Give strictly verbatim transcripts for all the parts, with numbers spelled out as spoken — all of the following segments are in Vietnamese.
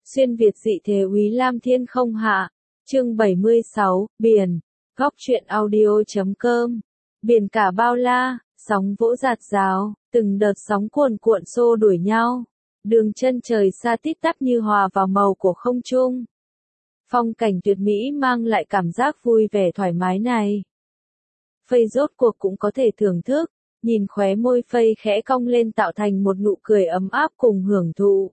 Xuyên Việt dị thế Úy Lam Thiên không hạ. Chương bảy mươi sáu, Biển. Góc truyện audio chấm com. Biển cả bao la, sóng vỗ rạt rào, từng đợt sóng cuồn cuộn xô đuổi nhau. Đường chân trời xa tít tắp như hòa vào màu của không trung. Phong cảnh tuyệt mỹ mang lại cảm giác vui vẻ thoải mái này. Phây rốt cuộc cũng có thể thưởng thức, nhìn khóe môi Phây khẽ cong lên tạo thành một nụ cười ấm áp cùng hưởng thụ.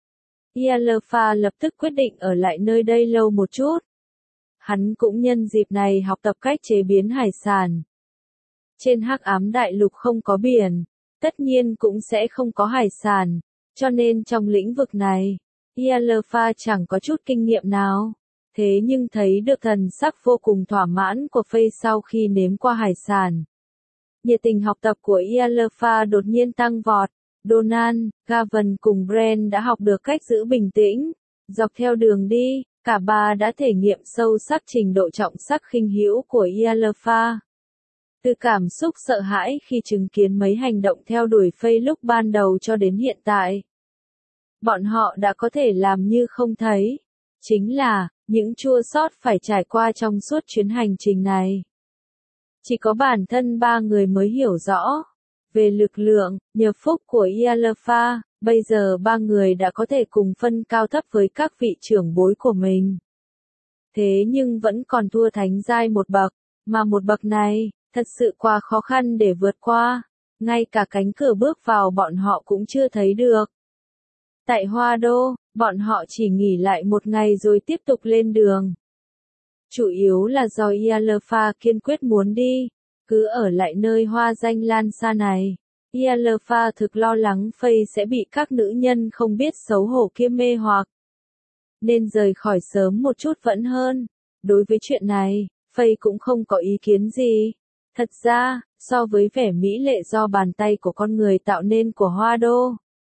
Yalfa lập tức quyết định ở lại nơi đây lâu một chút. Hắn cũng nhân dịp này học tập cách chế biến hải sản. Trên Hắc Ám Đại Lục không có biển, tất nhiên cũng sẽ không có hải sản, cho nên trong lĩnh vực này, Yalfa chẳng có chút kinh nghiệm nào. Thế nhưng thấy được thần sắc vô cùng thỏa mãn của Phây sau khi nếm qua hải sản. Nhiệt tình học tập của Yalfa đột nhiên tăng vọt. Donald, Gavin cùng Brent đã học được cách giữ bình tĩnh. Dọc theo đường đi, cả ba đã thể nghiệm sâu sắc trình độ trọng sắc khinh hữu của Yalfa. Từ cảm xúc sợ hãi khi chứng kiến mấy hành động theo đuổi Phây lúc ban đầu cho đến hiện tại. Bọn họ đã có thể làm như không thấy. Chính là, những chua xót phải trải qua trong suốt chuyến hành trình này. Chỉ có bản thân ba người mới hiểu rõ. Về lực lượng, nhờ phúc của Yalfa, bây giờ ba người đã có thể cùng phân cao thấp với các vị trưởng bối của mình. Thế nhưng vẫn còn thua thánh giai một bậc, mà một bậc này, thật sự quá khó khăn để vượt qua, ngay cả cánh cửa bước vào bọn họ cũng chưa thấy được. Tại Hoa Đô, bọn họ chỉ nghỉ lại một ngày rồi tiếp tục lên đường. Chủ yếu là do Yalfa kiên quyết muốn đi. Cứ ở lại nơi hoa danh lan xa này, Yalfa thực lo lắng Phây sẽ bị các nữ nhân không biết xấu hổ kia mê hoặc. Nên rời khỏi sớm một chút vẫn hơn. Đối với chuyện này, Phây cũng không có ý kiến gì. Thật ra, so với vẻ mỹ lệ do bàn tay của con người tạo nên của Hoa Đô,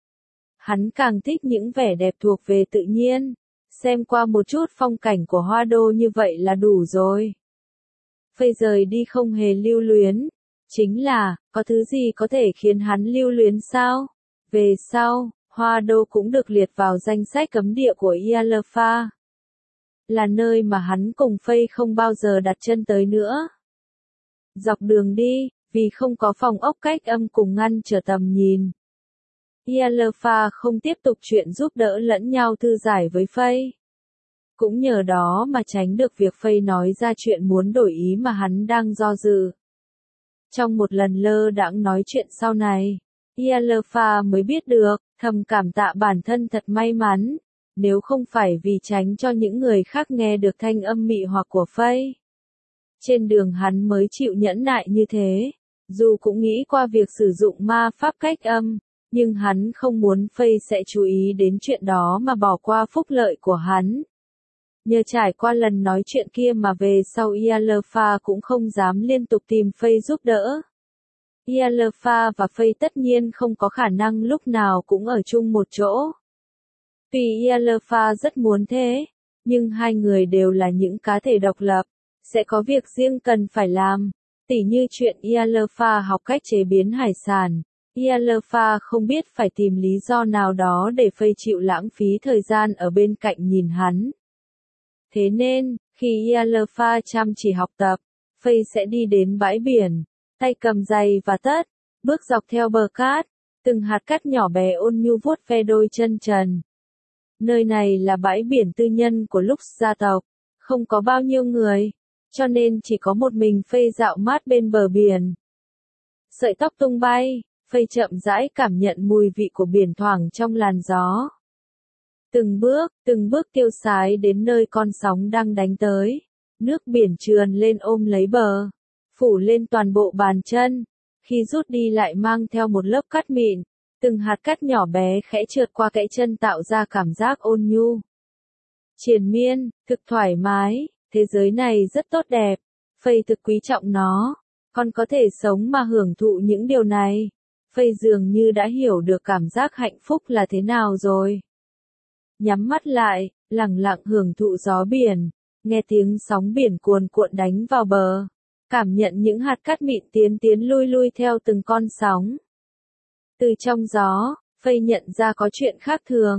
hắn càng thích những vẻ đẹp thuộc về tự nhiên. Xem qua một chút phong cảnh của Hoa Đô như vậy là đủ rồi. Phây rời đi không hề lưu luyến. Chính là, có thứ gì có thể khiến hắn lưu luyến sao? Về sau, Hoa Đô cũng được liệt vào danh sách cấm địa của Yalfa. Là nơi mà hắn cùng Phây không bao giờ đặt chân tới nữa. Dọc đường đi, vì không có phòng ốc cách âm cùng ngăn trở tầm nhìn, Yalfa không tiếp tục chuyện giúp đỡ lẫn nhau thư giải với Phây. Cũng nhờ đó mà tránh được việc Phây nói ra chuyện muốn đổi ý mà hắn đang do dự. Trong một lần lơ đãng nói chuyện sau này, Yalfa mới biết được, thầm cảm tạ bản thân thật may mắn, nếu không phải vì tránh cho những người khác nghe được thanh âm mị hoặc của Phây. Trên đường hắn mới chịu nhẫn nại như thế, dù cũng nghĩ qua việc sử dụng ma pháp cách âm, nhưng hắn không muốn Phây sẽ chú ý đến chuyện đó mà bỏ qua phúc lợi của hắn. Nhờ trải qua lần nói chuyện kia mà về sau Yalfa cũng không dám liên tục tìm Phây giúp đỡ. Yalfa và Phây tất nhiên không có khả năng lúc nào cũng ở chung một chỗ. Tuy Yalfa rất muốn thế, nhưng hai người đều là những cá thể độc lập, sẽ có việc riêng cần phải làm. Tỉ như chuyện Yalfa học cách chế biến hải sản, Yalfa không biết phải tìm lý do nào đó để Phây chịu lãng phí thời gian ở bên cạnh nhìn hắn. Thế nên, khi Yalfa chăm chỉ học tập, Phây sẽ đi đến bãi biển, tay cầm giày và tất, bước dọc theo bờ cát, từng hạt cát nhỏ bé ôn nhu vuốt ve đôi chân trần. Nơi này là bãi biển tư nhân của Lux gia tộc, không có bao nhiêu người, cho nên chỉ có một mình Phây dạo mát bên bờ biển. Sợi tóc tung bay, Phây chậm rãi cảm nhận mùi vị của biển thoảng trong làn gió. Từng bước, từng bước tiêu sái đến nơi con sóng đang đánh tới. Nước biển trườn lên ôm lấy bờ, phủ lên toàn bộ bàn chân. Khi rút đi lại mang theo một lớp cát mịn, từng hạt cát nhỏ bé khẽ trượt qua kẽ chân tạo ra cảm giác ôn nhu. Triền miên, thực thoải mái, thế giới này rất tốt đẹp. Phây thực quý trọng nó, còn có thể sống mà hưởng thụ những điều này. Phây dường như đã hiểu được cảm giác hạnh phúc là thế nào rồi. Nhắm mắt lại, lặng lặng hưởng thụ gió biển, nghe tiếng sóng biển cuồn cuộn đánh vào bờ, cảm nhận những hạt cát mịn tiến tiến lui lui theo từng con sóng. Từ trong gió, Phây nhận ra có chuyện khác thường,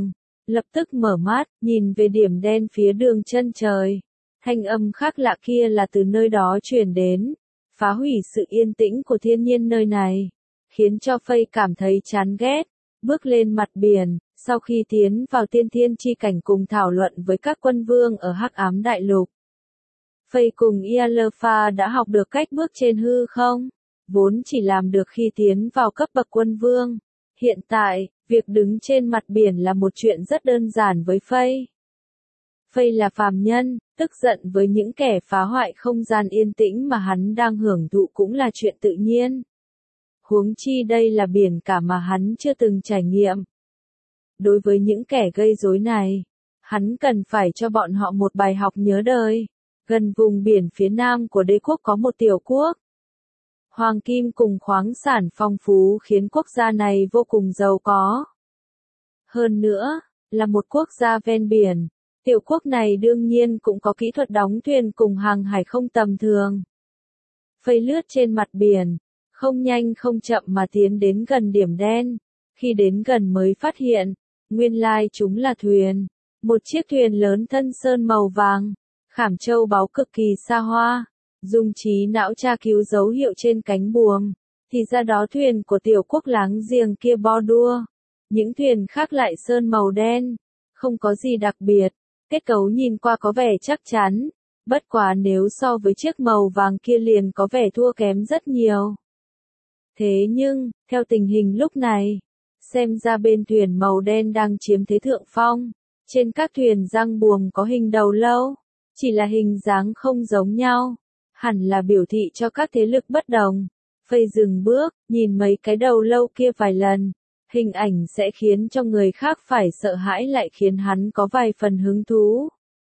lập tức mở mắt, nhìn về điểm đen phía đường chân trời. Thanh âm khác lạ kia là từ nơi đó truyền đến, phá hủy sự yên tĩnh của thiên nhiên nơi này, khiến cho Faye cảm thấy chán ghét, bước lên mặt biển, sau khi tiến vào tiên thiên chi cảnh cùng thảo luận với các quân vương ở Hắc Ám Đại Lục. Faye cùng Ialfa đã học được cách bước trên hư không, vốn chỉ làm được khi tiến vào cấp bậc quân vương. Hiện tại, việc đứng trên mặt biển là một chuyện rất đơn giản với Faye. Faye là phàm nhân, tức giận với những kẻ phá hoại không gian yên tĩnh mà hắn đang hưởng thụ cũng là chuyện tự nhiên. Huống chi đây là biển cả mà hắn chưa từng trải nghiệm. Đối với những kẻ gây rối này, hắn cần phải cho bọn họ một bài học nhớ đời. Gần vùng biển phía nam của đế quốc có một tiểu quốc. Hoàng kim cùng khoáng sản phong phú khiến quốc gia này vô cùng giàu có. Hơn nữa, là một quốc gia ven biển, tiểu quốc này đương nhiên cũng có kỹ thuật đóng thuyền cùng hàng hải không tầm thường. Faye lướt trên mặt biển, không nhanh không chậm mà tiến đến gần điểm đen. Khi đến gần mới phát hiện, nguyên lai chúng là thuyền. Một chiếc thuyền lớn thân sơn màu vàng, khảm châu báu cực kỳ xa hoa. Dùng trí não tra cứu dấu hiệu trên cánh buồm, thì ra đó thuyền của tiểu quốc láng giềng kia Bordeaux. Những thuyền khác lại sơn màu đen, không có gì đặc biệt, kết cấu nhìn qua có vẻ chắc chắn, bất quá nếu so với chiếc màu vàng kia liền có vẻ thua kém rất nhiều. Thế nhưng, theo tình hình lúc này, xem ra bên thuyền màu đen đang chiếm thế thượng phong. Trên các thuyền răng buồm có hình đầu lâu, chỉ là hình dáng không giống nhau. Hẳn là biểu thị cho các thế lực bất đồng. Faye dừng bước, nhìn mấy cái đầu lâu kia vài lần. Hình ảnh sẽ khiến cho người khác phải sợ hãi lại khiến hắn có vài phần hứng thú.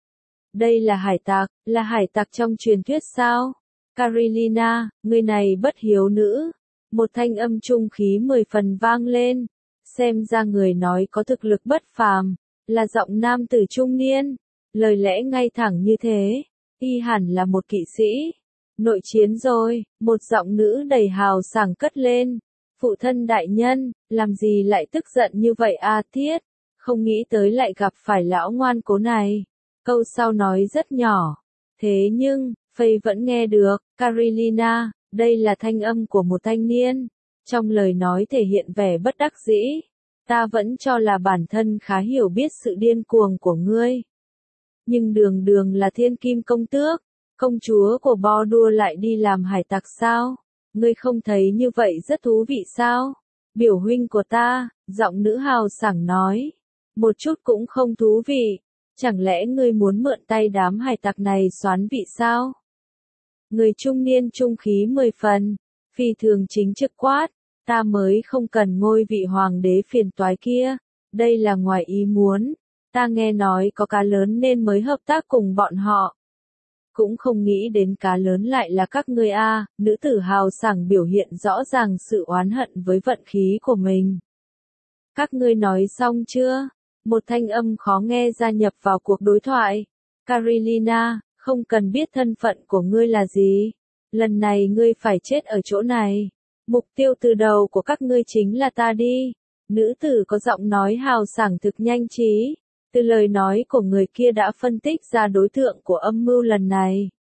Đây là hải tặc, là hải tặc trong truyền thuyết sao? Carolina, người này bất hiếu nữ. Một thanh âm trung khí mười phần vang lên. Xem ra người nói có thực lực bất phàm, là giọng nam tử trung niên. Lời lẽ ngay thẳng như thế. Y hẳn là một kỵ sĩ. Nội chiến rồi, một giọng nữ đầy hào sảng cất lên. Phụ thân đại nhân, làm gì lại tức giận như vậy a Thiết? Không nghĩ tới lại gặp phải lão ngoan cố này. Câu sau nói rất nhỏ. Thế nhưng, Faye vẫn nghe được. Carolina, đây là thanh âm của một thanh niên. Trong lời nói thể hiện vẻ bất đắc dĩ. Ta vẫn cho là bản thân khá hiểu biết sự điên cuồng của ngươi. Nhưng đường đường là thiên kim công tước, công chúa của Bordeaux lại đi làm hải tặc sao? Ngươi không thấy như vậy rất thú vị sao? Biểu huynh của ta, giọng nữ hào sảng nói. Một chút cũng không thú vị. Chẳng lẽ ngươi muốn mượn tay đám hải tặc này xoán vị sao? Người trung niên trung khí mười phần, phi thường chính trực quát. Ta mới không cần ngôi vị hoàng đế phiền toái kia. Đây là ngoài ý muốn. Ta nghe nói có cá lớn nên mới hợp tác cùng bọn họ. Cũng không nghĩ đến cá lớn lại là các ngươi a. Nữ tử hào sảng biểu hiện rõ ràng sự oán hận với vận khí của mình. Các ngươi nói xong chưa? Một thanh âm khó nghe gia nhập vào cuộc đối thoại. Carolina, không cần biết thân phận của ngươi là gì. Lần này ngươi phải chết ở chỗ này. Mục tiêu từ đầu của các ngươi chính là ta đi. Nữ tử có giọng nói hào sảng thực nhanh trí. Từ lời nói của người kia đã phân tích ra đối tượng của âm mưu lần này.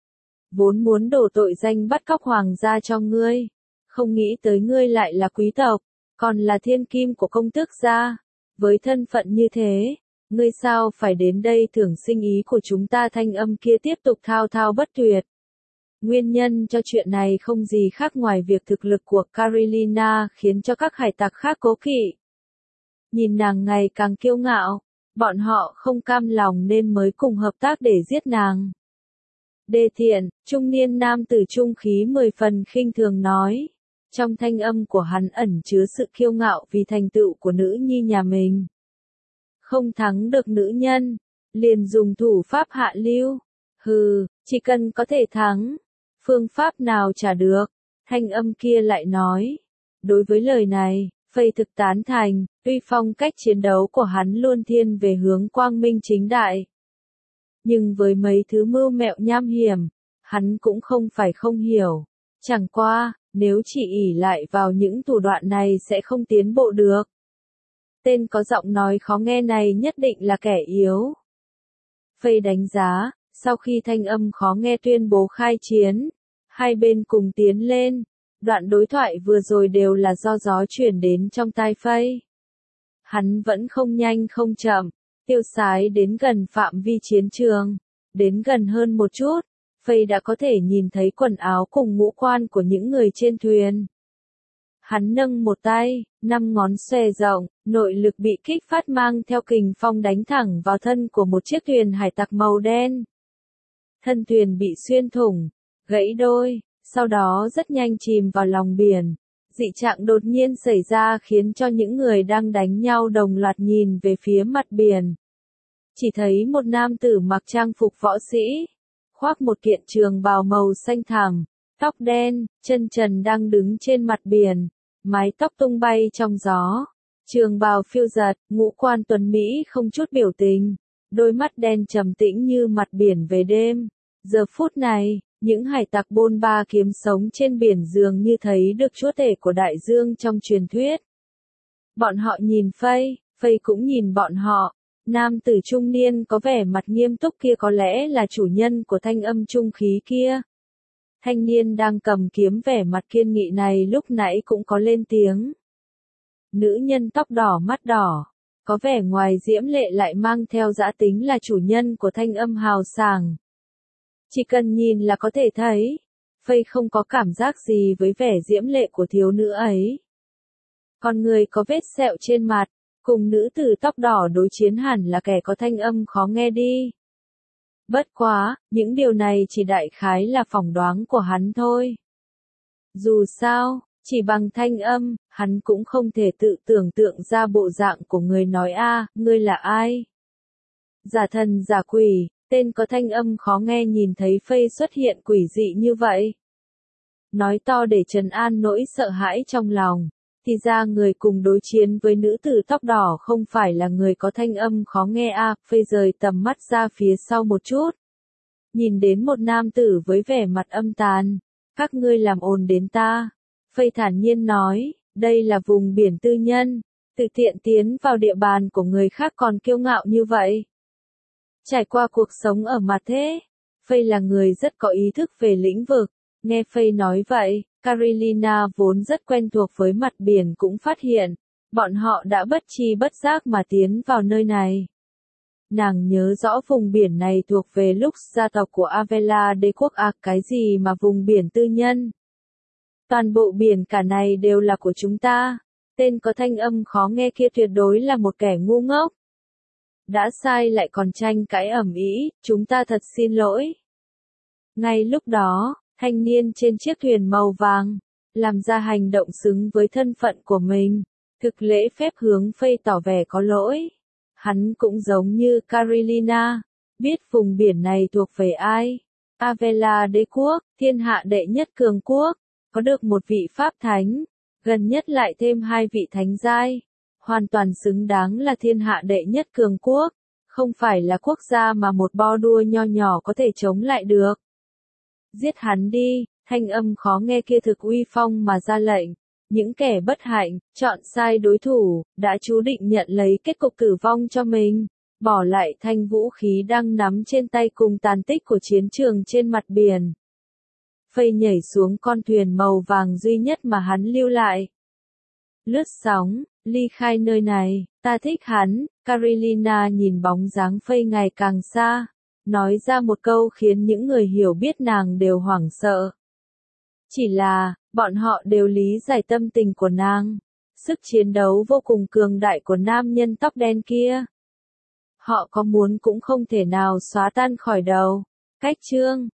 Vốn muốn đổ tội danh bắt cóc hoàng gia cho ngươi. Không nghĩ tới ngươi lại là quý tộc, còn là thiên kim của công tước gia. Với thân phận như thế, ngươi sao phải đến đây thưởng sinh ý của chúng ta? Thanh âm kia tiếp tục thao thao bất tuyệt. Nguyên nhân cho chuyện này không gì khác ngoài việc thực lực của Carolina khiến cho các hải tặc khác cố kỵ. Nhìn nàng ngày càng kiêu ngạo, bọn họ không cam lòng nên mới cùng hợp tác để giết nàng. Đê Thiện, trung niên nam tử trung khí mười phần khinh thường nói. Trong thanh âm của hắn ẩn chứa sự kiêu ngạo vì thành tựu của nữ nhi nhà mình. Không thắng được nữ nhân, liền dùng thủ pháp hạ lưu. Hừ, chỉ cần có thể thắng, phương pháp nào trả được. Thanh âm kia lại nói. Đối với lời này, Faye thực tán thành, tuy phong cách chiến đấu của hắn luôn thiên về hướng quang minh chính đại. Nhưng với mấy thứ mưu mẹo nham hiểm, hắn cũng không phải không hiểu. Chẳng qua, nếu chỉ ỷ lại vào những thủ đoạn này sẽ không tiến bộ được. tên có giọng nói khó nghe này nhất định là kẻ yếu. Faye đánh giá, sau khi thanh âm khó nghe tuyên bố khai chiến, hai bên cùng tiến lên, đoạn đối thoại vừa rồi đều là do gió chuyển đến trong tai Faye. Hắn vẫn không nhanh không chậm, tiêu sái đến gần phạm vi chiến trường, đến gần hơn một chút, Faye đã có thể nhìn thấy quần áo cùng ngũ quan của những người trên thuyền. Hắn nâng một tay, năm ngón xòe rộng, nội lực bị kích phát mang theo kình phong đánh thẳng vào thân của một chiếc thuyền hải tặc màu đen. Thân thuyền bị xuyên thủng, gãy đôi, sau đó rất nhanh chìm vào lòng biển. Dị trạng đột nhiên xảy ra khiến cho những người đang đánh nhau đồng loạt nhìn về phía mặt biển. Chỉ thấy một nam tử mặc trang phục võ sĩ, khoác một kiện trường bào màu xanh thẳm, tóc đen, chân trần đang đứng trên mặt biển, mái tóc tung bay trong gió. Trường bào phiêu giật, ngũ quan tuấn Mỹ không chút biểu tình, đôi mắt đen trầm tĩnh như mặt biển về đêm. Giờ phút này, những hải tặc bôn ba kiếm sống trên biển dường như thấy được chúa tể của đại dương trong truyền thuyết. Bọn họ nhìn Faye, Faye cũng nhìn bọn họ. Nam tử trung niên có vẻ mặt nghiêm túc kia có lẽ là chủ nhân của thanh âm trung khí kia. Thanh niên đang cầm kiếm vẻ mặt kiên nghị này lúc nãy cũng có lên tiếng. Nữ nhân tóc đỏ mắt đỏ, có vẻ ngoài diễm lệ lại mang theo dã tính là chủ nhân của thanh âm hào sảng. Chỉ cần nhìn là có thể thấy, Faye không có cảm giác gì với vẻ diễm lệ của thiếu nữ ấy. Con người có vết sẹo trên mặt, cùng nữ tử tóc đỏ đối chiến hẳn là kẻ có thanh âm khó nghe đi. Bất quá, những điều này chỉ đại khái là phỏng đoán của hắn thôi. Dù sao, chỉ bằng thanh âm, hắn cũng không thể tự tưởng tượng ra bộ dạng của người nói a, ngươi là ai? Giả thần giả quỷ, tên có thanh âm khó nghe nhìn thấy Faye xuất hiện quỷ dị như vậy. Nói to để trấn an nỗi sợ hãi trong lòng, thì ra người cùng đối chiến với nữ tử tóc đỏ không phải là người có thanh âm khó nghe a. Faye rời tầm mắt ra phía sau một chút. Nhìn đến một nam tử với vẻ mặt âm tàn. Các ngươi làm ồn đến ta. Faye thản nhiên nói, đây là vùng biển tư nhân. Tự tiện tiến vào địa bàn của người khác còn kiêu ngạo như vậy. Trải qua cuộc sống ở mặt thế, Faye là người rất có ý thức về lĩnh vực. Nghe Faye nói vậy, Carolina vốn rất quen thuộc với mặt biển cũng phát hiện, bọn họ đã bất tri bất giác mà tiến vào nơi này. Nàng nhớ rõ vùng biển này thuộc về lúc gia tộc của Avella đế quốc à cái gì mà vùng biển tư nhân. Toàn bộ biển cả này đều là của chúng ta. Tên có thanh âm khó nghe kia tuyệt đối là một kẻ ngu ngốc. Đã sai lại còn tranh cãi ầm ĩ, chúng ta thật xin lỗi. Ngay lúc đó, thanh niên trên chiếc thuyền màu vàng, làm ra hành động xứng với thân phận của mình, thực lễ phép hướng Faye tỏ vẻ có lỗi. Hắn cũng giống như Carolina, biết vùng biển này thuộc về ai. Avella đế quốc, thiên hạ đệ nhất cường quốc, có được một vị pháp thánh, gần nhất lại thêm hai vị thánh giai, hoàn toàn xứng đáng là thiên hạ đệ nhất cường quốc, không phải là quốc gia mà một bo đua nho nhỏ có thể chống lại được. Giết hắn đi, thanh âm khó nghe kia thực uy phong mà ra lệnh. Những kẻ bất hạnh, chọn sai đối thủ, đã chú định nhận lấy kết cục tử vong cho mình, bỏ lại thanh vũ khí đang nắm trên tay cùng tàn tích của chiến trường trên mặt biển. Faye nhảy xuống con thuyền màu vàng duy nhất mà hắn lưu lại. Lướt sóng, ly khai nơi này, ta thích hắn. Carolina nhìn bóng dáng Faye ngày càng xa, nói ra một câu khiến những người hiểu biết nàng đều hoảng sợ. Chỉ là, bọn họ đều lý giải tâm tình của nàng, sức chiến đấu vô cùng cường đại của nam nhân tóc đen kia. Họ có muốn cũng không thể nào xóa tan khỏi đầu. Cách chương